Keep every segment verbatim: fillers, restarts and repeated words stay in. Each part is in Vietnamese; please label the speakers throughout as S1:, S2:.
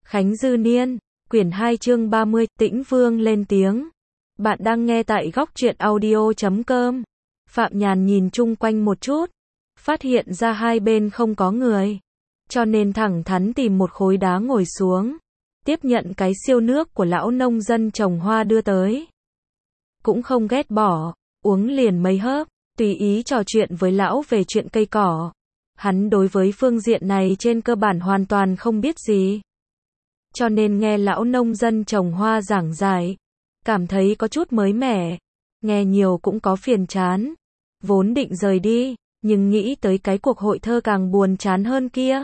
S1: Khánh Dư Niên, quyển hai chương ba mươi, Tĩnh Vương lên tiếng. Bạn đang nghe tại góc truyện audio chấm com. Phạm Nhàn nhìn chung quanh một chút, phát hiện ra hai bên không có người, cho nên thẳng thắn tìm một khối đá ngồi xuống, tiếp nhận cái siêu nước của lão nông dân trồng hoa đưa tới. Cũng không ghét bỏ, uống liền mấy hớp, tùy ý trò chuyện với lão về chuyện cây cỏ. Hắn đối với phương diện này trên cơ bản hoàn toàn không biết gì, cho nên nghe lão nông dân trồng hoa giảng giải, cảm thấy có chút mới mẻ, nghe nhiều cũng có phiền chán. Vốn định rời đi, nhưng nghĩ tới cái cuộc hội thơ càng buồn chán hơn kia,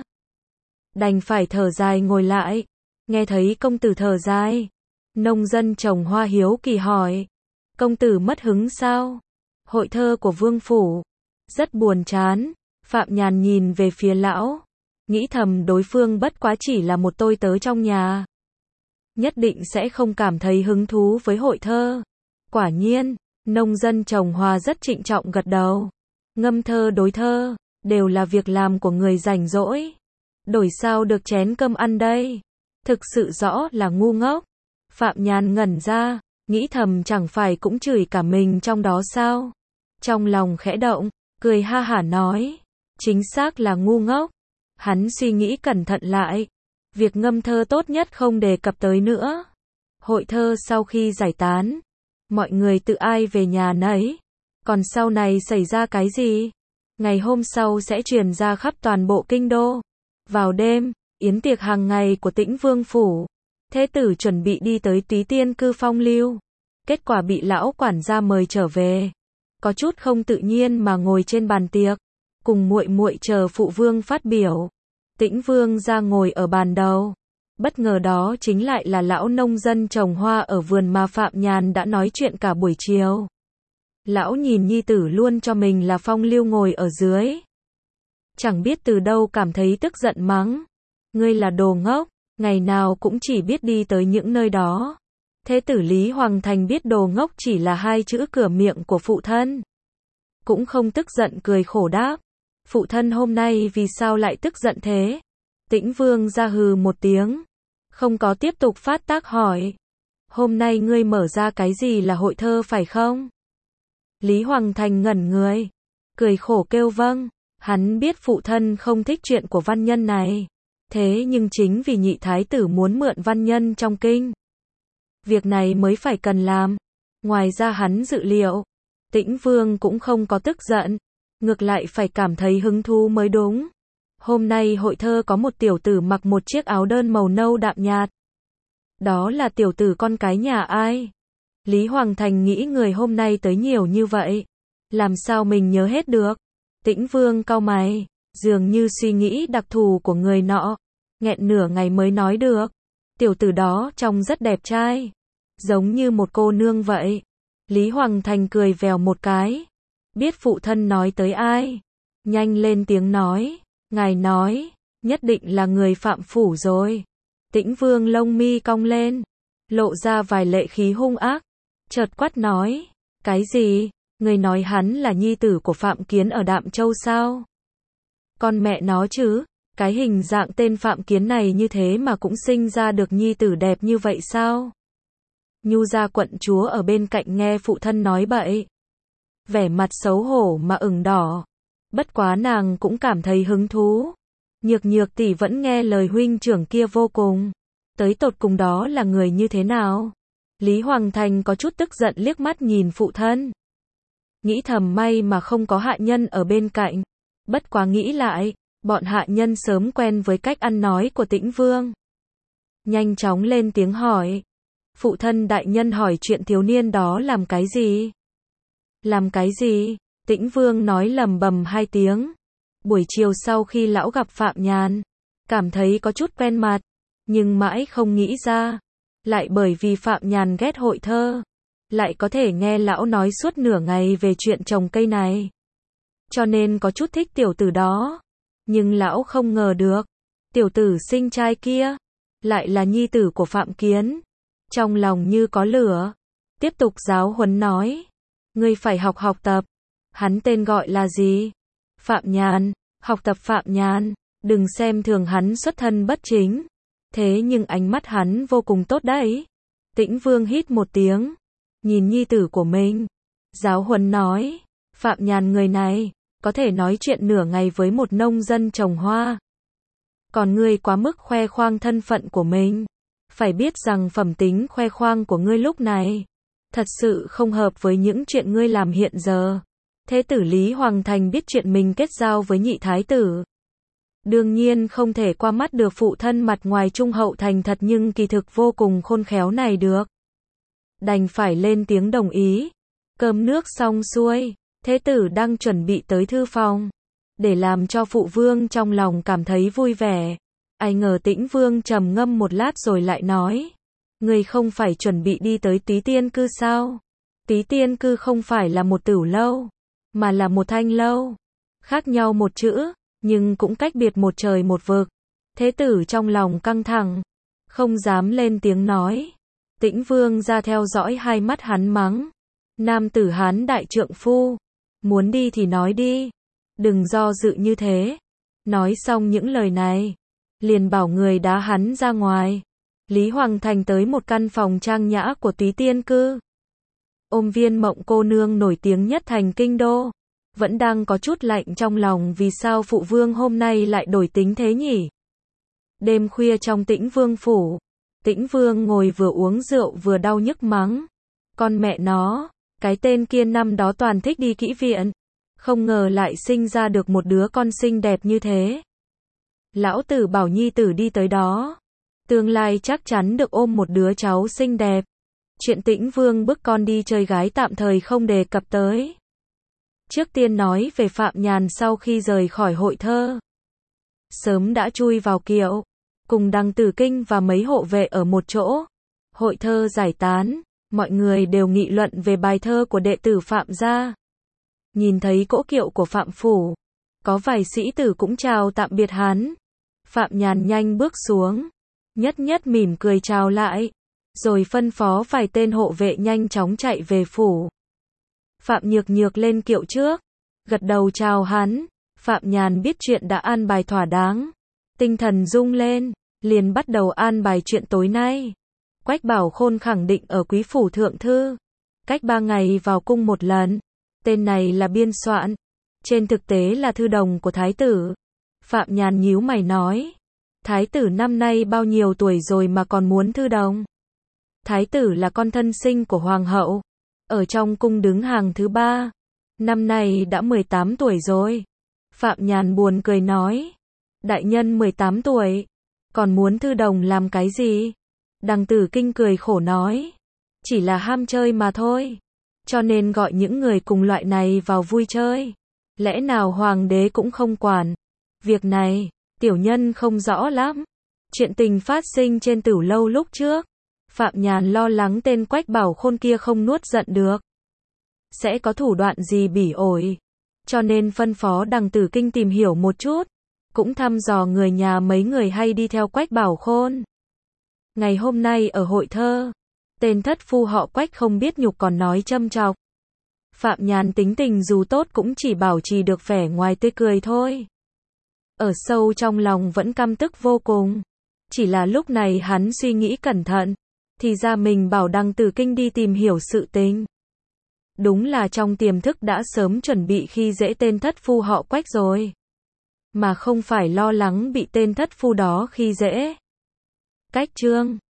S1: đành phải thở dài ngồi lại. Nghe thấy công tử thở dài, nông dân trồng hoa hiếu kỳ hỏi, công tử mất hứng sao? Hội thơ của vương phủ rất buồn chán. Phạm Nhàn nhìn về phía lão, nghĩ thầm đối phương bất quá chỉ là một tôi tớ trong nhà, nhất định sẽ không cảm thấy hứng thú với hội thơ. Quả nhiên, nông dân trồng hoa rất trịnh trọng gật đầu. Ngâm thơ đối thơ, đều là việc làm của người rảnh rỗi. Đổi sao được chén cơm ăn đây? Thực sự rõ là ngu ngốc. Phạm Nhàn ngẩn ra, nghĩ thầm chẳng phải cũng chửi cả mình trong đó sao? Trong lòng khẽ động, cười ha hả nói, chính xác là ngu ngốc. Hắn suy nghĩ cẩn thận lại, việc ngâm thơ tốt nhất không đề cập tới nữa. Hội thơ sau khi giải tán, mọi người tự ai về nhà nấy. Còn sau này xảy ra cái gì, ngày hôm sau sẽ truyền ra khắp toàn bộ kinh đô. Vào đêm, yến tiệc hàng ngày của Tĩnh Vương phủ, thế tử chuẩn bị đi tới Túy Tiên cư phong lưu, kết quả bị lão quản gia mời trở về, có chút không tự nhiên mà ngồi trên bàn tiệc, cùng muội muội chờ phụ vương phát biểu. Tĩnh Vương ra ngồi ở bàn đầu, bất ngờ đó chính lại là lão nông dân trồng hoa ở vườn mà Phạm Nhàn đã nói chuyện cả buổi chiều. Lão nhìn nhi tử luôn cho mình là phong lưu ngồi ở dưới, chẳng biết từ đâu cảm thấy tức giận mắng, ngươi là đồ ngốc, ngày nào cũng chỉ biết đi tới những nơi đó. Thế tử Lý Hoàng Thành biết đồ ngốc chỉ là hai chữ cửa miệng của phụ thân, cũng không tức giận, cười khổ đáp, phụ thân hôm nay vì sao lại tức giận thế? Tĩnh Vương ra hừ một tiếng, không có tiếp tục phát tác hỏi, hôm nay ngươi mở ra cái gì là hội thơ phải không? Lý Hoàng Thành ngẩn người, cười khổ kêu vâng. Hắn biết phụ thân không thích chuyện của văn nhân này, thế nhưng chính vì nhị thái tử muốn mượn văn nhân trong kinh, việc này mới phải cần làm. Ngoài ra hắn dự liệu, Tĩnh Vương cũng không có tức giận, ngược lại phải cảm thấy hứng thú mới đúng. Hôm nay hội thơ có một tiểu tử mặc một chiếc áo đơn màu nâu đạm nhạt. Đó là tiểu tử con cái nhà ai? Lý Hoàng Thành nghĩ người hôm nay tới nhiều như vậy, làm sao mình nhớ hết được? Tĩnh Vương cau mày, dường như suy nghĩ đặc thù của người nọ, nghẹn nửa ngày mới nói được, tiểu tử đó trông rất đẹp trai, giống như một cô nương vậy. Lý Hoàng Thành cười vèo một cái, biết phụ thân nói tới ai, nhanh lên tiếng nói, ngài nói, nhất định là người Phạm phủ rồi. Tĩnh Vương lông mi cong lên, lộ ra vài lệ khí hung ác, chợt quát nói, cái gì? Người nói hắn là nhi tử của Phạm Kiến ở Đạm Châu sao? Con mẹ nó chứ, cái hình dạng tên Phạm Kiến này như thế mà cũng sinh ra được nhi tử đẹp như vậy sao? Nhu gia quận chúa ở bên cạnh nghe phụ thân nói bậy, vẻ mặt xấu hổ mà ửng đỏ, bất quá nàng cũng cảm thấy hứng thú. Nhược Nhược tỷ vẫn nghe lời huynh trưởng kia vô cùng, tới tột cùng đó là người như thế nào? Lý Hoàng Thành có chút tức giận liếc mắt nhìn phụ thân, nghĩ thầm may mà không có hạ nhân ở bên cạnh, bất quá nghĩ lại, bọn hạ nhân sớm quen với cách ăn nói của Tĩnh Vương. Nhanh chóng lên tiếng hỏi, phụ thân đại nhân hỏi chuyện thiếu niên đó làm cái gì? Làm cái gì? Tĩnh Vương nói lầm bầm hai tiếng. Buổi chiều sau khi lão gặp Phạm Nhàn, cảm thấy có chút quen mặt, nhưng mãi không nghĩ ra, lại bởi vì Phạm Nhàn ghét hội thơ, lại có thể nghe lão nói suốt nửa ngày về chuyện trồng cây này, cho nên có chút thích tiểu tử đó. Nhưng lão không ngờ được, tiểu tử sinh trai kia lại là nhi tử của Phạm Kiến, trong lòng như có lửa, tiếp tục giáo huấn nói, ngươi phải học học tập. Hắn tên gọi là gì? Phạm Nhàn. Học tập Phạm Nhàn, đừng xem thường hắn xuất thân bất chính, Thế nhưng ánh mắt hắn vô cùng tốt đấy. Tĩnh Vương hít một tiếng, nhìn nhi tử của mình. Giáo huấn nói, Phạm Nhàn người này, có thể nói chuyện nửa ngày với một nông dân trồng hoa. Còn ngươi quá mức khoe khoang thân phận của mình. Phải biết rằng phẩm tính khoe khoang của ngươi lúc này, thật sự không hợp với những chuyện ngươi làm hiện giờ. Thế tử Lý Hoàng Thành biết chuyện mình kết giao với nhị thái tử. Đương nhiên không thể qua mắt được phụ thân mặt ngoài trung hậu thành thật nhưng kỳ thực vô cùng khôn khéo này được. Đành phải lên tiếng đồng ý. Cơm nước xong xuôi, thế tử đang chuẩn bị tới thư phòng, để làm cho phụ vương trong lòng cảm thấy vui vẻ. Ai ngờ Tĩnh Vương trầm ngâm một lát rồi lại nói, người không phải chuẩn bị đi tới Túy Tiên Cư sao? Túy Tiên Cư không phải là một tửu lâu, mà là một thanh lâu. Khác nhau một chữ, nhưng cũng cách biệt một trời một vực. Thế tử trong lòng căng thẳng, không dám lên tiếng nói. Tĩnh Vương ra theo dõi hai mắt hắn mắng. Nam tử Hán đại trượng phu, muốn đi thì nói đi, đừng do dự như thế. Nói xong những lời này, liền bảo người đá hắn ra ngoài. Lý Hoàng Thành tới một căn phòng trang nhã của Túy Tiên Cư. Ôm Viên Mộng cô nương nổi tiếng nhất thành kinh đô, vẫn đang có chút lạnh trong lòng vì sao phụ vương hôm nay lại đổi tính thế nhỉ? Đêm khuya trong Tĩnh Vương phủ, Tĩnh Vương ngồi vừa uống rượu vừa đau nhức mắng. Con mẹ nó, cái tên kia năm đó toàn thích đi kỹ viện, không ngờ lại sinh ra được một đứa con xinh đẹp như thế. Lão tử bảo nhi tử đi tới đó, tương lai chắc chắn được ôm một đứa cháu xinh đẹp. Chuyện Tĩnh Vương bức con đi chơi gái tạm thời không đề cập tới. Trước tiên nói về Phạm Nhàn sau khi rời khỏi hội thơ. Sớm đã chui vào kiệu, cùng Đằng Tử Kinh và mấy hộ vệ ở một chỗ. Hội thơ giải tán, mọi người đều nghị luận về bài thơ của đệ tử Phạm gia. Nhìn thấy cỗ kiệu của Phạm phủ, có vài sĩ tử cũng chào tạm biệt hắn. Phạm Nhàn nhanh bước xuống, nhất nhất mỉm cười chào lại, rồi phân phó vài tên hộ vệ nhanh chóng chạy về phủ. Phạm Nhược Nhược lên kiệu trước, gật đầu chào hắn. Phạm Nhàn biết chuyện đã an bài thỏa đáng, tinh thần rung lên, liền bắt đầu an bài chuyện tối nay. Quách Bảo Khôn khẳng định ở quý phủ thượng thư, cách ba ngày vào cung một lần. Tên này là biên soạn, trên thực tế là thư đồng của thái tử. Phạm Nhàn nhíu mày nói, thái tử năm nay bao nhiêu tuổi rồi mà còn muốn thư đồng? Thái tử là con thân sinh của hoàng hậu, ở trong cung đứng hàng thứ ba, năm nay đã mười tám tuổi rồi. Phạm Nhàn buồn cười nói, đại nhân mười tám tuổi, còn muốn thư đồng làm cái gì? Đằng Tử Kinh cười khổ nói, chỉ là ham chơi mà thôi, cho nên gọi những người cùng loại này vào vui chơi. Lẽ nào hoàng đế cũng không quản? Việc này, tiểu nhân không rõ lắm. Chuyện tình phát sinh trên tửu lâu lúc trước, Phạm Nhàn lo lắng tên Quách Bảo Khôn kia không nuốt giận được, sẽ có thủ đoạn gì bỉ ổi, cho nên phân phó Đằng Tử Kinh tìm hiểu một chút, cũng thăm dò người nhà mấy người hay đi theo Quách Bảo Khôn. Ngày hôm nay ở hội thơ, tên thất phu họ Quách không biết nhục còn nói châm chọc. Phạm Nhàn tính tình dù tốt cũng chỉ bảo trì được vẻ ngoài tươi cười thôi. Ở sâu trong lòng vẫn căm tức vô cùng. Chỉ là lúc này hắn suy nghĩ cẩn thận, thì ra mình bảo Đằng Tử Kinh đi tìm hiểu sự tình. Đúng là trong tiềm thức đã sớm chuẩn bị khi dễ tên thất phu họ Quách rồi, mà không phải lo lắng bị tên thất phu đó khi dễ. Cách chương